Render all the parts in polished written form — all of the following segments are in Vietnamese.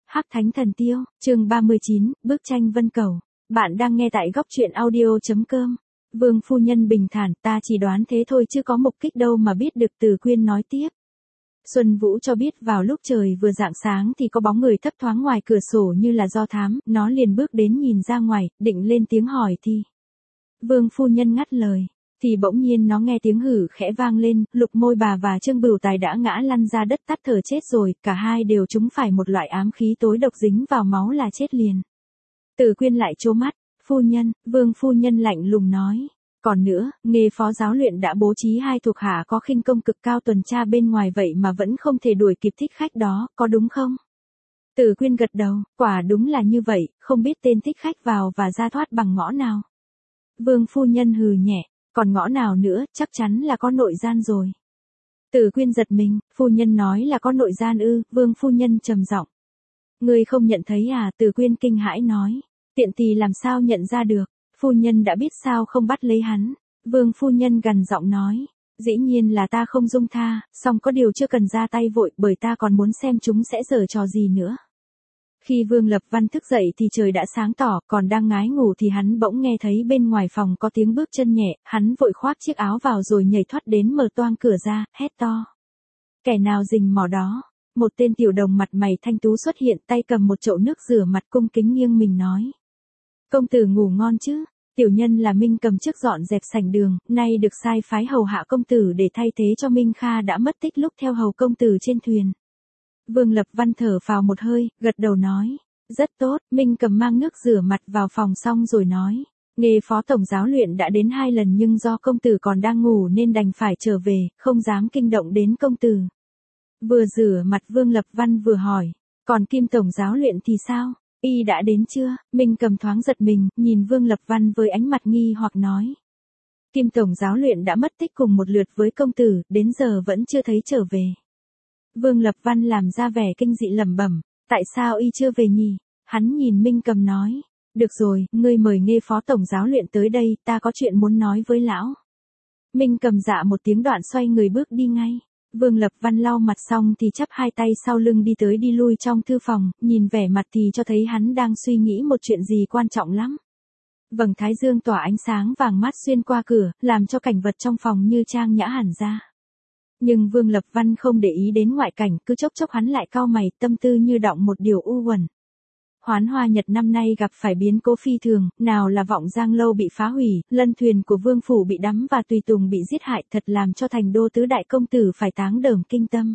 Hắc Thánh Thần Tiêu, chương 39, bức tranh vân cầu. Bạn đang nghe tại góc truyện audio.com. Vương phu nhân bình thản, ta chỉ đoán thế thôi chứ có mục kích đâu mà biết được. Từ Quyên nói tiếp. Xuân Vũ cho biết vào lúc trời vừa rạng sáng thì có bóng người thấp thoáng ngoài cửa sổ như là do thám, nó liền bước đến nhìn ra ngoài, định lên tiếng hỏi thì. Vương phu nhân ngắt lời. Thì bỗng nhiên nó nghe tiếng hử khẽ vang lên, Lục Môi Bà và Trương Bửu Tài đã ngã lăn ra đất tắt thở chết rồi, cả hai đều trúng phải một loại ám khí tối độc dính vào máu là chết liền. Từ Quyên lại trố mắt, phu nhân, Vương phu nhân lạnh lùng nói. Còn nữa, Nghê phó giáo luyện đã bố trí hai thuộc hạ có khinh công cực cao tuần tra bên ngoài vậy mà vẫn không thể đuổi kịp thích khách đó, có đúng không? Từ Quyên gật đầu, quả đúng là như vậy, không biết tên thích khách vào và ra thoát bằng ngõ nào. Vương phu nhân hừ nhẹ. Còn ngõ nào nữa, chắc chắn là có nội gian rồi. Từ Quyên giật mình, phu nhân nói là có nội gian ư? Vương phu nhân trầm giọng. Ngươi không nhận thấy à? Từ Quyên kinh hãi nói. Tiện tỳ làm sao nhận ra được? Phu nhân đã biết sao không bắt lấy hắn. Vương phu nhân gằn giọng nói. Dĩ nhiên là ta không dung tha, song có điều chưa cần ra tay vội bởi ta còn muốn xem chúng sẽ giở trò gì nữa. Khi Vương Lập Văn thức dậy thì trời đã sáng tỏ, còn đang ngái ngủ thì hắn bỗng nghe thấy bên ngoài phòng có tiếng bước chân nhẹ, hắn vội khoác chiếc áo vào rồi nhảy thoát đến mở toang cửa ra, hét to. Kẻ nào rình mò đó? Một tên tiểu đồng mặt mày thanh tú xuất hiện, tay cầm một chậu nước rửa mặt, cung kính nghiêng mình nói. Công tử ngủ ngon chứ? Tiểu nhân là Minh Cầm trước dọn dẹp sảnh đường, nay được sai phái hầu hạ công tử để thay thế cho Minh Kha đã mất tích lúc theo hầu công tử trên thuyền. Vương Lập Văn thở phào một hơi, gật đầu nói. Rất tốt, Minh Cầm mang nước rửa mặt vào phòng xong rồi nói. Nghê phó tổng giáo luyện đã đến 2 lần nhưng do công tử còn đang ngủ nên đành phải trở về, không dám kinh động đến công tử. Vừa rửa mặt Vương Lập Văn vừa hỏi. Còn Kim tổng giáo luyện thì sao? Y đã đến chưa? Minh Cầm thoáng giật mình, nhìn Vương Lập Văn với ánh mặt nghi hoặc nói. Kim tổng giáo luyện đã mất tích cùng một lượt với công tử, đến giờ vẫn chưa thấy trở về. Vương Lập Văn làm ra vẻ kinh dị lẩm bẩm, tại sao y chưa về nhỉ? Hắn nhìn Minh Cầm nói, được rồi, ngươi mời Nghê phó tổng giáo luyện tới đây, ta có chuyện muốn nói với lão. Minh Cầm dạ một tiếng đoạn xoay người bước đi ngay. Vương Lập Văn lau mặt xong thì chắp hai tay sau lưng đi tới đi lui trong thư phòng, nhìn vẻ mặt thì cho thấy hắn đang suy nghĩ một chuyện gì quan trọng lắm. Vầng thái dương tỏa ánh sáng vàng mát xuyên qua cửa, làm cho cảnh vật trong phòng như trang nhã hẳn ra. Nhưng Vương Lập Văn không để ý đến ngoại cảnh, cứ chốc chốc hắn lại cau mày, tâm tư như đọng một điều u uẩn. Hoán Hoa Nhật năm nay gặp phải biến cố phi thường, nào là Vọng Giang Lâu bị phá hủy, lân thuyền của Vương phủ bị đắm và tùy tùng bị giết hại, thật làm cho thành đô tứ đại công tử phải táng đờm kinh tâm.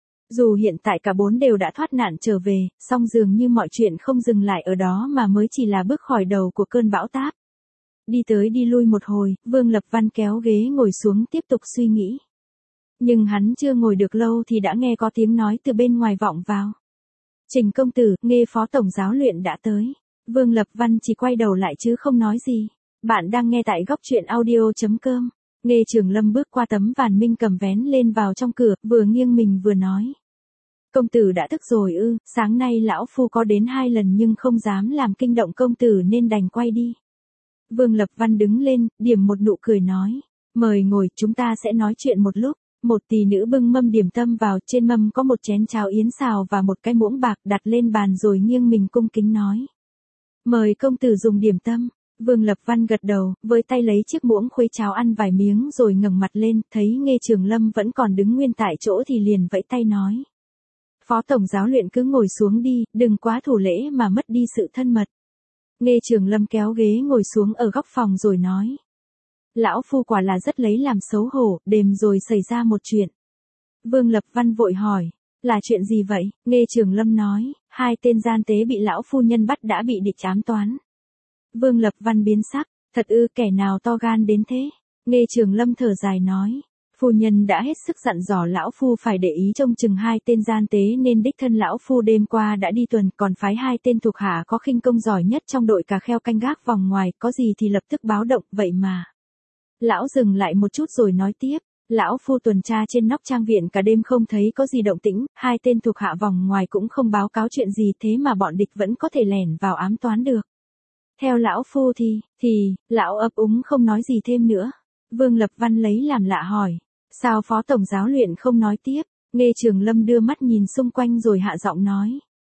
Dù hiện tại cả bốn đều đã thoát nạn trở về, song dường như mọi chuyện không dừng lại ở đó mà mới chỉ là bước khỏi đầu của cơn bão táp. Đi tới đi lui một hồi, Vương Lập Văn kéo ghế ngồi xuống tiếp tục suy nghĩ. Nhưng hắn chưa ngồi được lâu thì đã nghe có tiếng nói từ bên ngoài vọng vào. Trình công tử, Nghê phó tổng giáo luyện đã tới. Vương Lập Văn chỉ quay đầu lại chứ không nói gì. Bạn đang nghe tại góc truyện audio.com. Nghê Trường Lâm bước qua tấm vàn Minh Cầm vén lên vào trong cửa, vừa nghiêng mình vừa nói. Công tử đã thức rồi ư? Sáng nay lão phu có đến 2 lần nhưng không dám làm kinh động công tử nên đành quay đi. Vương Lập Văn đứng lên, điểm một nụ cười nói. Mời ngồi, chúng ta sẽ nói chuyện một lúc. Một tỷ nữ bưng mâm điểm tâm vào, trên mâm có một chén cháo yến xào và một cái muỗng bạc đặt lên bàn rồi nghiêng mình cung kính nói. Mời công tử dùng điểm tâm. Vương Lập Văn gật đầu, với tay lấy chiếc muỗng khuấy cháo ăn vài miếng rồi ngẩng mặt lên, thấy Nghê Trường Lâm vẫn còn đứng nguyên tại chỗ thì liền vẫy tay nói. Phó tổng giáo luyện cứ ngồi xuống đi, đừng quá thủ lễ mà mất đi sự thân mật. Nghê Trường Lâm kéo ghế ngồi xuống ở góc phòng rồi nói. Lão phu quả là rất lấy làm xấu hổ, đêm rồi xảy ra một chuyện. Vương Lập Văn vội hỏi, là chuyện gì vậy? Nghê Trường Lâm nói, 2 tên gian tế bị lão phu nhân bắt đã bị địch ám toán. Vương Lập Văn biến sắc, thật ư, kẻ nào to gan đến thế? Nghê Trường Lâm thở dài nói, phu nhân đã hết sức dặn dò lão phu phải để ý trông chừng 2 tên gian tế nên đích thân lão phu đêm qua đã đi tuần, còn phái 2 tên thuộc hạ có khinh công giỏi nhất trong đội cà kheo canh gác vòng ngoài, có gì thì lập tức báo động, vậy mà. Lão dừng lại một chút rồi nói tiếp, lão phu tuần tra trên nóc trang viện cả đêm không thấy có gì động tĩnh, 2 tên thuộc hạ vòng ngoài cũng không báo cáo chuyện gì, thế mà bọn địch vẫn có thể lẻn vào ám toán được. Theo lão phu thì, lão ấp úng không nói gì thêm nữa. Vương Lập Văn lấy làm lạ hỏi, sao phó tổng giáo luyện không nói tiếp? Nghê Trường Lâm đưa mắt nhìn xung quanh rồi hạ giọng nói.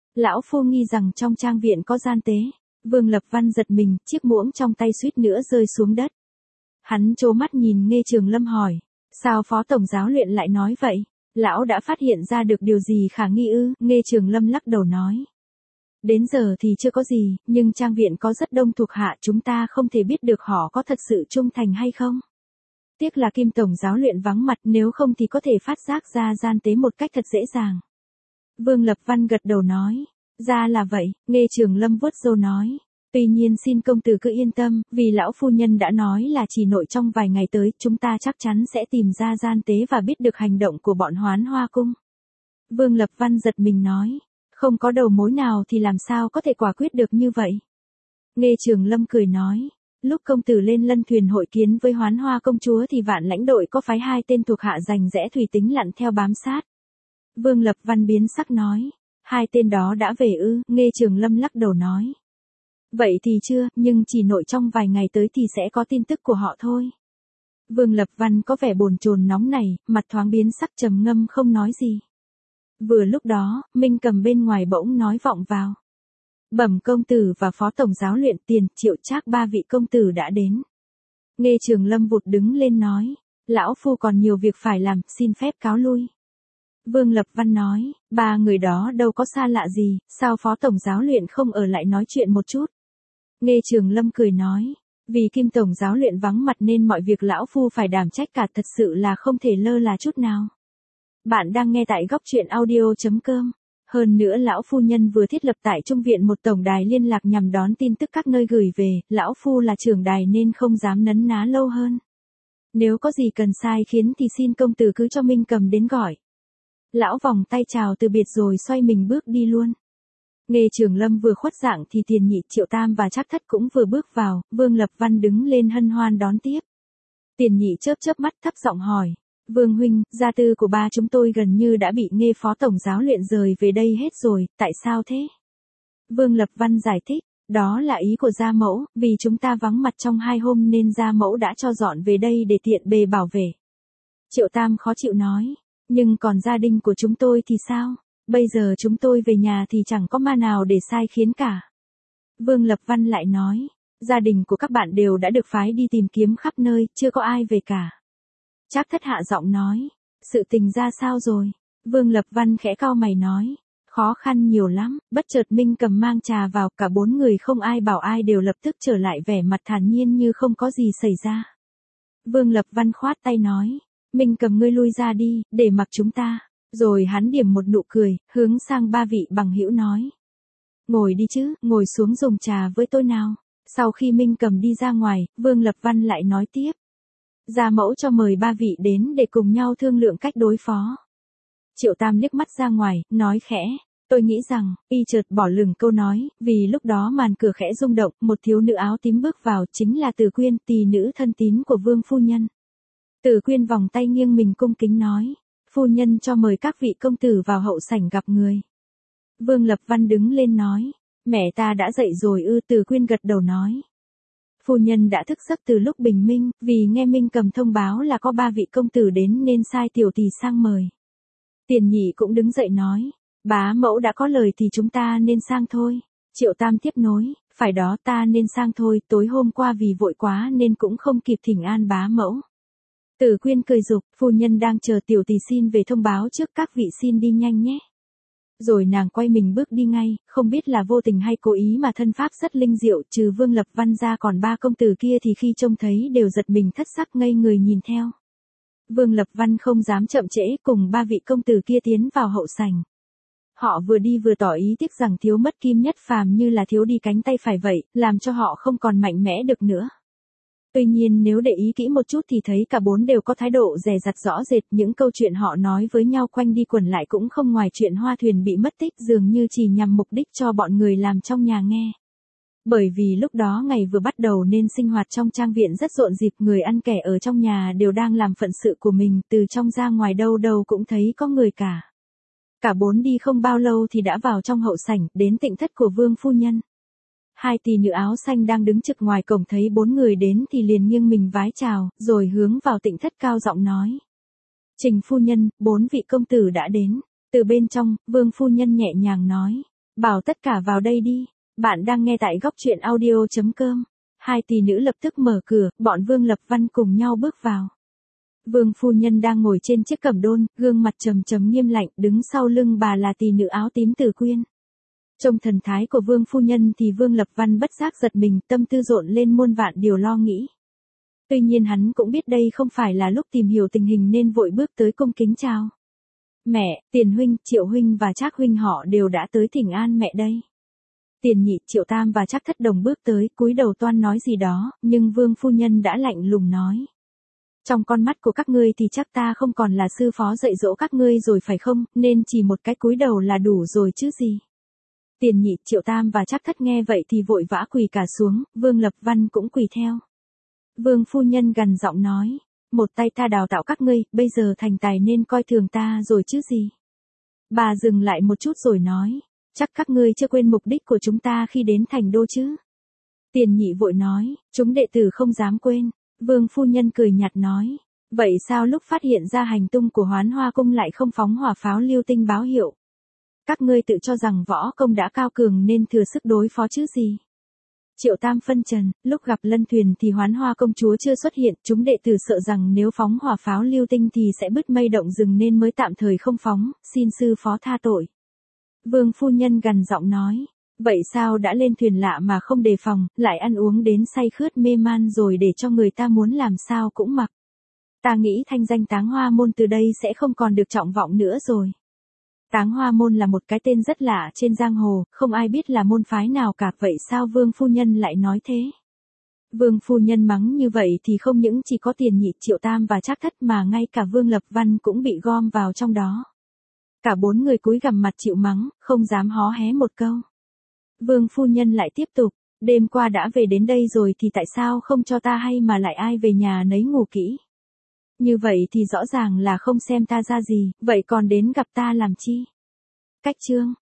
Lão phu nghi rằng trong trang viện có gian tế. Vương Lập Văn giật mình, chiếc muỗng trong tay suýt nữa rơi xuống đất. Hắn trố mắt nhìn Nghê Trường Lâm hỏi. Sao phó tổng giáo luyện lại nói vậy? Lão đã phát hiện ra được điều gì khả nghi ư? Nghê Trường Lâm lắc đầu nói. Đến giờ thì chưa có gì, nhưng trang viện có rất đông thuộc hạ, chúng ta không thể biết được họ có thật sự trung thành hay không. Tiếc là Kim tổng giáo luyện vắng mặt, nếu không thì có thể phát giác ra gian tế một cách thật dễ dàng. Vương Lập Văn gật đầu nói. Ra là vậy, Nghê Trường Lâm vuốt râu nói. Tuy nhiên xin công tử cứ yên tâm, vì lão phu nhân đã nói là chỉ nội trong vài ngày tới, chúng ta chắc chắn sẽ tìm ra gian tế và biết được hành động của bọn Hoán Hoa cung. Vương Lập Văn giật mình nói. Không có đầu mối nào thì làm sao có thể quả quyết được như vậy. Nghê Trường Lâm cười nói. Lúc công tử lên lân thuyền hội kiến với Hoán Hoa công chúa thì vạn lãnh đội có phái 2 tên thuộc hạ rành rẽ thủy tính lặn theo bám sát. Vương Lập Văn biến sắc nói. 2 tên đó đã về ư? Nghê Trường Lâm lắc đầu nói. Vậy thì chưa, nhưng chỉ nội trong vài ngày tới thì sẽ có tin tức của họ thôi. Vương Lập Văn có vẻ bồn chồn nóng nảy, mặt thoáng biến sắc trầm ngâm không nói gì. Vừa lúc đó, Minh Cầm bên ngoài bỗng nói vọng vào. Bẩm công tử và phó tổng giáo luyện Tiền, Triệu Trác 3 vị công tử đã đến. Nghê Trường Lâm vụt đứng lên nói. Lão phu còn nhiều việc phải làm, xin phép cáo lui. Vương Lập Văn nói. 3 người đó đâu có xa lạ gì, sao phó tổng giáo luyện không ở lại nói chuyện một chút. Nghê Trường Lâm cười nói. Vì Kim tổng giáo luyện vắng mặt nên mọi việc lão phu phải đảm trách cả, thật sự là không thể lơ là chút nào. Bạn đang nghe tại góc truyện audio.com. Hơn nữa lão phu nhân vừa thiết lập tại Trung viện một tổng đài liên lạc nhằm đón tin tức các nơi gửi về, lão phu là trưởng đài nên không dám nấn ná lâu hơn. Nếu có gì cần sai khiến thì xin công tử cứ cho Minh Cầm đến gọi. Lão vòng tay chào từ biệt rồi xoay mình bước đi luôn. Nghê Trường Lâm vừa khuất dạng thì Tiền Nhị, Triệu Tam và Trác Thất cũng vừa bước vào, Vương Lập Văn đứng lên hân hoan đón tiếp. Tiền Nhị chớp chớp mắt thấp giọng hỏi. Vương huynh, gia tư của ba chúng tôi gần như đã bị Nghê phó tổng giáo luyện rời về đây hết rồi, tại sao thế? Vương Lập Văn giải thích, đó là ý của gia mẫu, vì chúng ta vắng mặt trong 2 hôm nên gia mẫu đã cho dọn về đây để tiện bề bảo vệ. Triệu Tam khó chịu nói, nhưng còn gia đình của chúng tôi thì sao? Bây giờ chúng tôi về nhà thì chẳng có ma nào để sai khiến cả. Vương Lập Văn lại nói, gia đình của các bạn đều đã được phái đi tìm kiếm khắp nơi, chưa có ai về cả. Trác Thất hạ giọng nói, sự tình ra sao rồi? Vương Lập Văn khẽ cau mày nói, khó khăn nhiều lắm, bất chợt Minh Cầm mang trà vào, cả 4 người không ai bảo ai đều lập tức trở lại vẻ mặt thản nhiên như không có gì xảy ra. Vương Lập Văn khoát tay nói, Minh Cầm ngươi lui ra đi, để mặc chúng ta. Rồi hắn điểm một nụ cười, hướng sang 3 vị bằng hữu nói. Ngồi đi chứ, ngồi xuống dùng trà với tôi nào. Sau khi Minh Cầm đi ra ngoài, Vương Lập Văn lại nói tiếp. Gia mẫu cho mời 3 vị đến để cùng nhau thương lượng cách đối phó. Triệu Tam liếc mắt ra ngoài, nói khẽ. Tôi nghĩ rằng, y chợt bỏ lửng câu nói, vì lúc đó màn cửa khẽ rung động, một thiếu nữ áo tím bước vào, chính là Từ Quyên, tỳ nữ thân tín của Vương phu nhân. Từ Quyên vòng tay nghiêng mình cung kính nói. Phu nhân cho mời các vị công tử vào hậu sảnh gặp người. Vương Lập Văn đứng lên nói. Mẹ ta đã dậy rồi ư? Từ Quyên gật đầu nói. Phu nhân đã thức giấc từ lúc bình minh, vì nghe Minh Cầm thông báo là có 3 vị công tử đến nên sai tiểu tỳ sang mời. Tiền Nhị cũng đứng dậy nói. Bá mẫu đã có lời thì chúng ta nên sang thôi. Triệu Tam tiếp nối. Phải đó, ta nên sang thôi, tối hôm qua vì vội quá nên cũng không kịp thỉnh an bá mẫu. Từ Quyên cười giục, phu nhân đang chờ tiểu tỳ xin về thông báo trước các vị, xin đi nhanh nhé. Rồi nàng quay mình bước đi ngay, không biết là vô tình hay cố ý mà thân pháp rất linh diệu, trừ Vương Lập Văn ra còn 3 công tử kia thì khi trông thấy đều giật mình thất sắc ngây người nhìn theo. Vương Lập Văn không dám chậm trễ, cùng 3 vị công tử kia tiến vào hậu sảnh. Họ vừa đi vừa tỏ ý tiếc rằng thiếu mất Kim Nhất Phàm như là thiếu đi cánh tay phải vậy, làm cho họ không còn mạnh mẽ được nữa. Tuy nhiên nếu để ý kỹ một chút thì thấy cả 4 đều có thái độ dè dặt rõ rệt, những câu chuyện họ nói với nhau quanh đi quẩn lại cũng không ngoài chuyện Hoa Thuyền bị mất tích, dường như chỉ nhằm mục đích cho bọn người làm trong nhà nghe. Bởi vì lúc đó ngày vừa bắt đầu nên sinh hoạt trong trang viện rất rộn rịp, người ăn kẻ ở trong nhà đều đang làm phận sự của mình, từ trong ra ngoài đâu đâu cũng thấy có người cả. Cả 4 đi không bao lâu thì đã vào trong hậu sảnh, đến tịnh thất của Vương phu nhân. 2 tỷ nữ áo xanh đang đứng trực ngoài cổng thấy 4 người đến thì liền nghiêng mình vái chào, rồi hướng vào tịnh thất cao giọng nói. Trình phu nhân, 4 vị công tử đã đến. Từ bên trong, Vương phu nhân nhẹ nhàng nói. Bảo tất cả vào đây đi. Bạn đang nghe tại góc truyện audio.com. Hai tỷ nữ lập tức mở cửa, bọn Vương Lập Văn cùng nhau bước vào. Vương phu nhân đang ngồi trên chiếc cẩm đôn, gương mặt trầm trầm nghiêm lạnh, đứng sau lưng bà là tỷ nữ áo tím Từ Quyên. Trong thần thái của Vương phu nhân thì Vương Lập Văn bất giác giật mình, tâm tư rộn lên muôn vạn điều lo nghĩ. Tuy nhiên hắn cũng biết đây không phải là lúc tìm hiểu tình hình nên vội bước tới cung kính chào. Mẹ, Tiền huynh, Triệu huynh và Trác huynh họ đều đã tới thỉnh an mẹ đây. Tiền nhị, Triệu tam và Trác thất đồng bước tới, cúi đầu toan nói gì đó, nhưng Vương phu nhân đã lạnh lùng nói. Trong con mắt của các ngươi thì chắc ta không còn là sư phó dạy dỗ các ngươi rồi phải không, nên chỉ một cái cúi đầu là đủ rồi chứ gì. Tiền nhị, Triệu tam và Trác thất nghe vậy thì vội vã quỳ cả xuống, Vương Lập Văn cũng quỳ theo. Vương phu nhân gằn giọng nói, một tay ta đào tạo các ngươi, bây giờ thành tài nên coi thường ta rồi chứ gì. Bà dừng lại một chút rồi nói, chắc các ngươi chưa quên mục đích của chúng ta khi đến thành đô chứ. Tiền nhị vội nói, chúng đệ tử không dám quên. Vương phu nhân cười nhạt nói, vậy sao lúc phát hiện ra hành tung của Hoán Hoa cung lại không phóng hỏa pháo lưu tinh báo hiệu? Các ngươi tự cho rằng võ công đã cao cường nên thừa sức đối phó chứ gì. Triệu tam phân trần, lúc gặp Lân Thuyền thì Hoán Hoa công chúa chưa xuất hiện, chúng đệ tử sợ rằng nếu phóng hỏa pháo lưu tinh thì sẽ bứt mây động rừng nên mới tạm thời không phóng, xin sư phó tha tội. Vương phu nhân gằn giọng nói, vậy sao đã lên thuyền lạ mà không đề phòng, lại ăn uống đến say khướt mê man rồi để cho người ta muốn làm sao cũng mặc. Ta nghĩ thanh danh Táng Hoa môn từ đây sẽ không còn được trọng vọng nữa rồi. Táng Hoa môn là một cái tên rất lạ trên giang hồ, không ai biết là môn phái nào cả, vậy sao Vương phu nhân lại nói thế? Vương phu nhân mắng như vậy thì không những chỉ có Tiền nhị, Triệu tam và Trác thất mà ngay cả Vương Lập Văn cũng bị gom vào trong đó. Cả bốn người cúi gằm mặt chịu mắng, không dám hó hé một câu. Vương phu nhân lại tiếp tục, đêm qua đã về đến đây rồi thì tại sao không cho ta hay mà lại ai về nhà nấy ngủ kỹ? Như vậy thì rõ ràng là không xem ta ra gì, vậy còn đến gặp ta làm chi? Cách chương.